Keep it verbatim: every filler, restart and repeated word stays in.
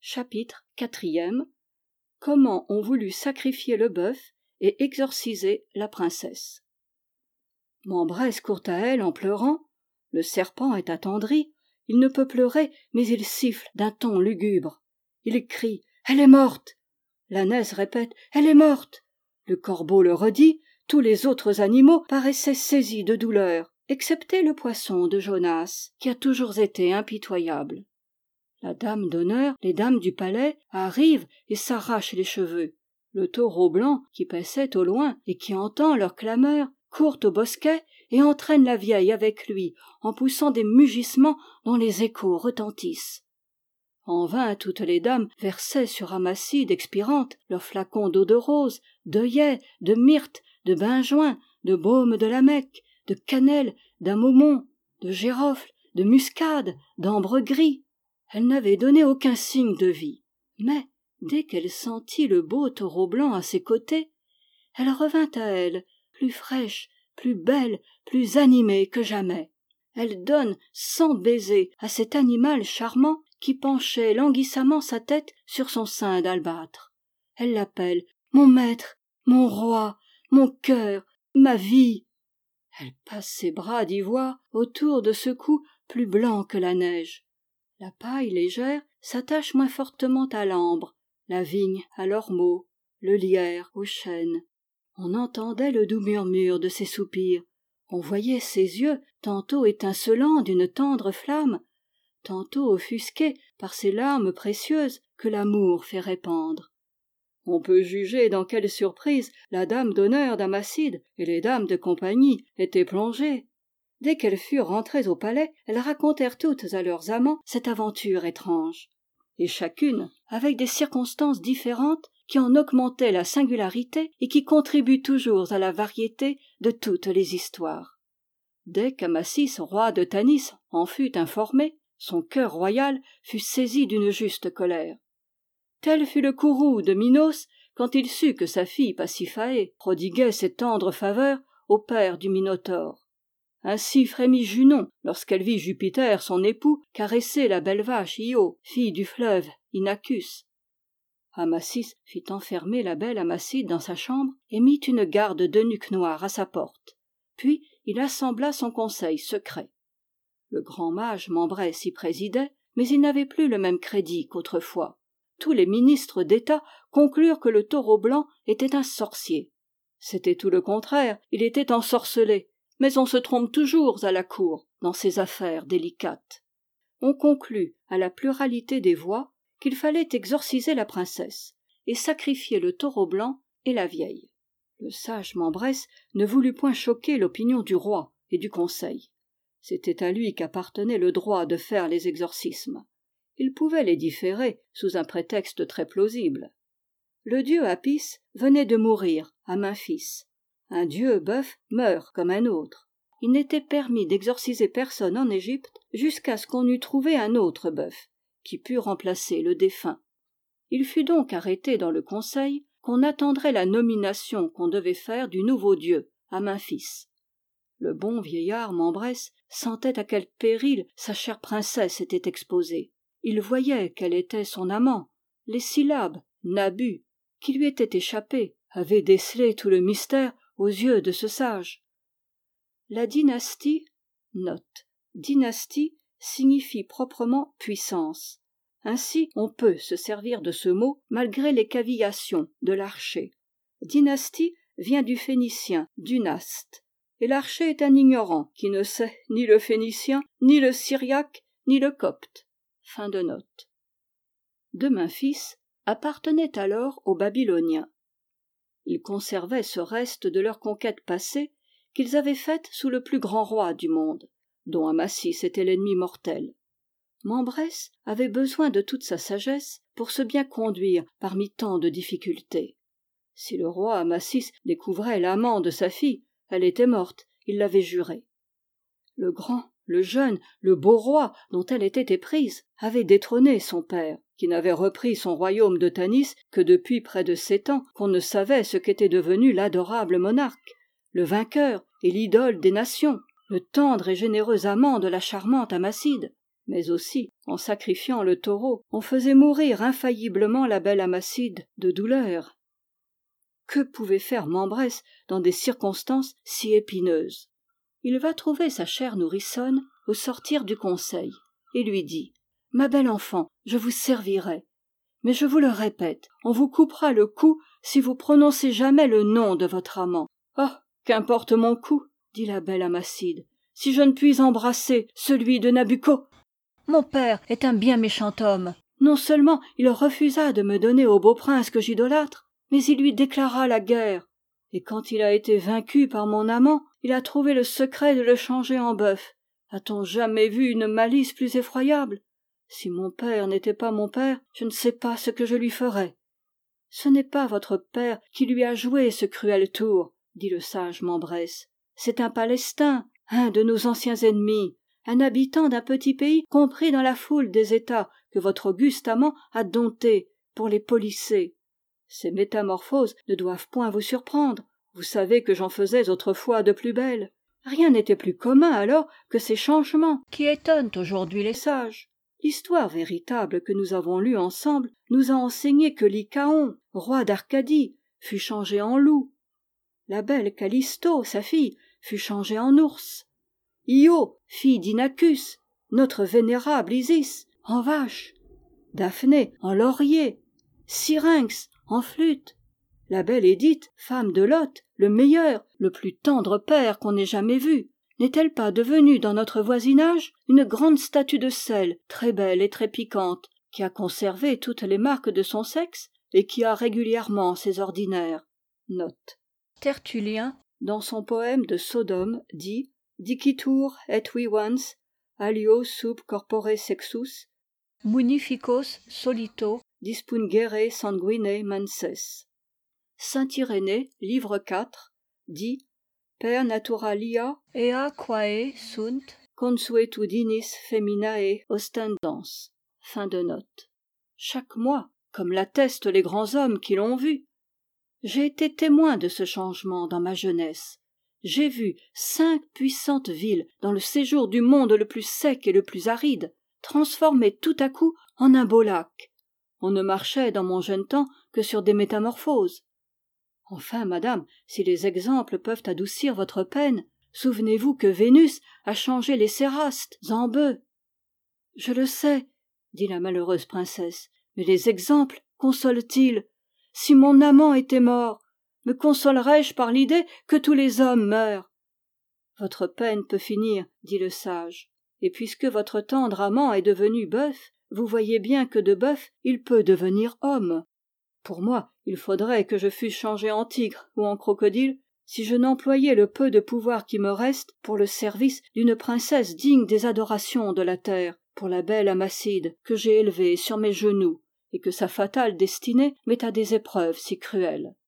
Chapitre quatrième. Comment on voulut sacrifier le bœuf et exorciser la princesse. Mambrès court à elle en pleurant. Le serpent est attendri. Il ne peut pleurer, mais il siffle d'un ton lugubre. Il crie « Elle est morte !» L'ânesse répète « Elle est morte !» Le corbeau le redit. Tous les autres animaux paraissaient saisis de douleur, excepté le poisson de Jonas, qui a toujours été impitoyable. La dame d'honneur, les dames du palais, arrivent et s'arrachent les cheveux. Le taureau blanc, qui paissait au loin et qui entend leur clameur, court au bosquet et entraîne la vieille avec lui, en poussant des mugissements dont les échos retentissent. En vain toutes les dames versaient sur Amacide expirante leurs flacons d'eau de rose, d'œillet, de myrte, de benjoin, de baume de la Mecque, de cannelle, d'amaumon, de girofle, de muscade, d'ambre gris. Elle n'avait donné aucun signe de vie. Mais, dès qu'elle sentit le beau taureau blanc à ses côtés, elle revint à elle, plus fraîche, plus belle, plus animée que jamais. Elle donne cent baisers à cet animal charmant qui penchait languissamment sa tête sur son sein d'albâtre. Elle l'appelle « mon maître, mon roi, mon cœur, ma vie ». Elle passe ses bras d'ivoire autour de ce cou plus blanc que la neige. La paille légère s'attache moins fortement à l'ambre, la vigne à l'ormeau, le lierre au chêne. On entendait le doux murmure de ses soupirs. On voyait ses yeux, tantôt étincelants d'une tendre flamme, tantôt offusqués par ces larmes précieuses que l'amour fait répandre. On peut juger dans quelle surprise la dame d'honneur d'Amacide et les dames de compagnie étaient plongées. Dès qu'elles furent rentrées au palais, elles racontèrent toutes à leurs amants cette aventure étrange, et chacune avec des circonstances différentes qui en augmentaient la singularité et qui contribuent toujours à la variété de toutes les histoires. Dès qu'Amasis, roi de Tanis, en fut informé, son cœur royal fut saisi d'une juste colère. Tel fut le courroux de Minos quand il sut que sa fille Pasiphaë prodiguait ses tendres faveurs au père du Minotaure. Ainsi frémit Junon lorsqu'elle vit Jupiter, son époux, caresser la belle vache Io, fille du fleuve Inachus. Amasis fit enfermer la belle Amacide dans sa chambre et mit une garde d'eunuques noirs à sa porte. Puis il assembla son conseil secret. Le grand mage Mambrès y présidait, mais il n'avait plus le même crédit qu'autrefois. Tous les ministres d'État conclurent que le taureau blanc était un sorcier. C'était tout le contraire, il était ensorcelé. Mais on se trompe toujours à la cour dans ces affaires délicates. On conclut à la pluralité des voix qu'il fallait exorciser la princesse et sacrifier le taureau blanc et la vieille. Le sage Mambrès ne voulut point choquer l'opinion du roi et du conseil. C'était à lui qu'appartenait le droit de faire les exorcismes. Il pouvait les différer sous un prétexte très plausible. Le dieu Apis venait de mourir à Memphis. Un dieu bœuf meurt comme un autre. Il n'était permis d'exorciser personne en Égypte jusqu'à ce qu'on eût trouvé un autre bœuf, qui pût remplacer le défunt. Il fut donc arrêté dans le conseil qu'on attendrait la nomination qu'on devait faire du nouveau dieu à Memphis. Le bon vieillard Mambrès sentait à quel péril sa chère princesse était exposée. Il voyait quel était son amant. Les syllabes « Nabu » qui lui étaient échappées avaient décelé tout le mystère aux yeux de ce sage. La dynastie, note, dynastie signifie proprement puissance. Ainsi, on peut se servir de ce mot malgré les cavillations de l'archer. Dynastie vient du phénicien dynaste, et l'archer est un ignorant qui ne sait ni le phénicien, ni le syriaque, ni le copte. Fin de note. De Memphis appartenait alors aux Babyloniens. Ils conservaient ce reste de leur conquête passée qu'ils avaient faite sous le plus grand roi du monde, dont Amasis était l'ennemi mortel. Mambrès avait besoin de toute sa sagesse pour se bien conduire parmi tant de difficultés. Si le roi Amasis découvrait l'amant de sa fille, elle était morte, il l'avait juré. Le grand, le jeune, le beau roi dont elle était éprise avait détrôné son père, qui n'avait repris son royaume de Tanis que depuis près de sept ans qu'on ne savait ce qu'était devenu l'adorable monarque, le vainqueur et l'idole des nations, le tendre et généreux amant de la charmante Amacide. Mais aussi, en sacrifiant le taureau, on faisait mourir infailliblement la belle Amacide de douleur. Que pouvait faire Mambrès dans des circonstances si épineuses? Il va trouver sa chère nourrissonne au sortir du conseil, et lui dit « Ma belle enfant, je vous servirai. Mais je vous le répète, on vous coupera le cou si vous prononcez jamais le nom de votre amant. »« Ah, qu'importe mon cou, dit la belle Amacide, si je ne puis embrasser celui de Nabucco. Mon père est un bien méchant homme. Non seulement il refusa de me donner au beau prince que j'idolâtre, mais il lui déclara la guerre. Et quand il a été vaincu par mon amant, il a trouvé le secret de le changer en bœuf. A-t-on jamais vu une malice plus effroyable? Si mon père n'était pas mon père, je ne sais pas ce que je lui ferais. »« Ce n'est pas votre père qui lui a joué ce cruel tour, dit le sage Mambrès. C'est un Palestin, un de nos anciens ennemis, un habitant d'un petit pays compris dans la foule des États que votre auguste amant a dompté pour les polisser. Ces métamorphoses ne doivent point vous surprendre. Vous savez que j'en faisais autrefois de plus belles. Rien n'était plus commun alors que ces changements qui étonnent aujourd'hui les sages. L'histoire véritable que nous avons lue ensemble nous a enseigné que Lycaon, roi d'Arcadie, fut changé en loup. La belle Callisto, sa fille, fut changée en ours. Io, fille d'Inachus, notre vénérable Isis, en vache. Daphné en laurier. Syrinx en flûte. La belle Édith, femme de Lot, le meilleur, le plus tendre père qu'on ait jamais vu, n'est-elle pas devenue dans notre voisinage une grande statue de sel, très belle et très piquante, qui a conservé toutes les marques de son sexe et qui a régulièrement ses ordinaires? Note. Tertullien, dans son poème de Sodome, dit « Dicitur et vivans, alio sub corpore sexus, munificos solito dispungere sanguine manses ». Saint Irénée, livre quatre, dit « Per naturalia ea quae sunt consuetudinis feminae ostendans ». Fin de note. Chaque mois, comme l'attestent les grands hommes qui l'ont vu, j'ai été témoin de ce changement dans ma jeunesse. J'ai vu cinq puissantes villes dans le séjour du monde le plus sec et le plus aride, transformées tout à coup en un beau lac. On ne marchait dans mon jeune temps que sur des métamorphoses. Enfin, madame, si les exemples peuvent adoucir votre peine, souvenez-vous que Vénus a changé les cérastes en bœufs. Je le sais, dit la malheureuse princesse, mais les exemples consolent-ils? Si mon amant était mort, me consolerais-je par l'idée que tous les hommes meurent? Votre peine peut finir, dit le sage, et puisque votre tendre amant est devenu bœuf, vous voyez bien que de bœuf il peut devenir homme. Pour moi, il faudrait que je fusse changé en tigre ou en crocodile, si je n'employais le peu de pouvoir qui me reste pour le service d'une princesse digne des adorations de la terre, pour la belle Amacide que j'ai élevée sur mes genoux, et que sa fatale destinée met à des épreuves si cruelles.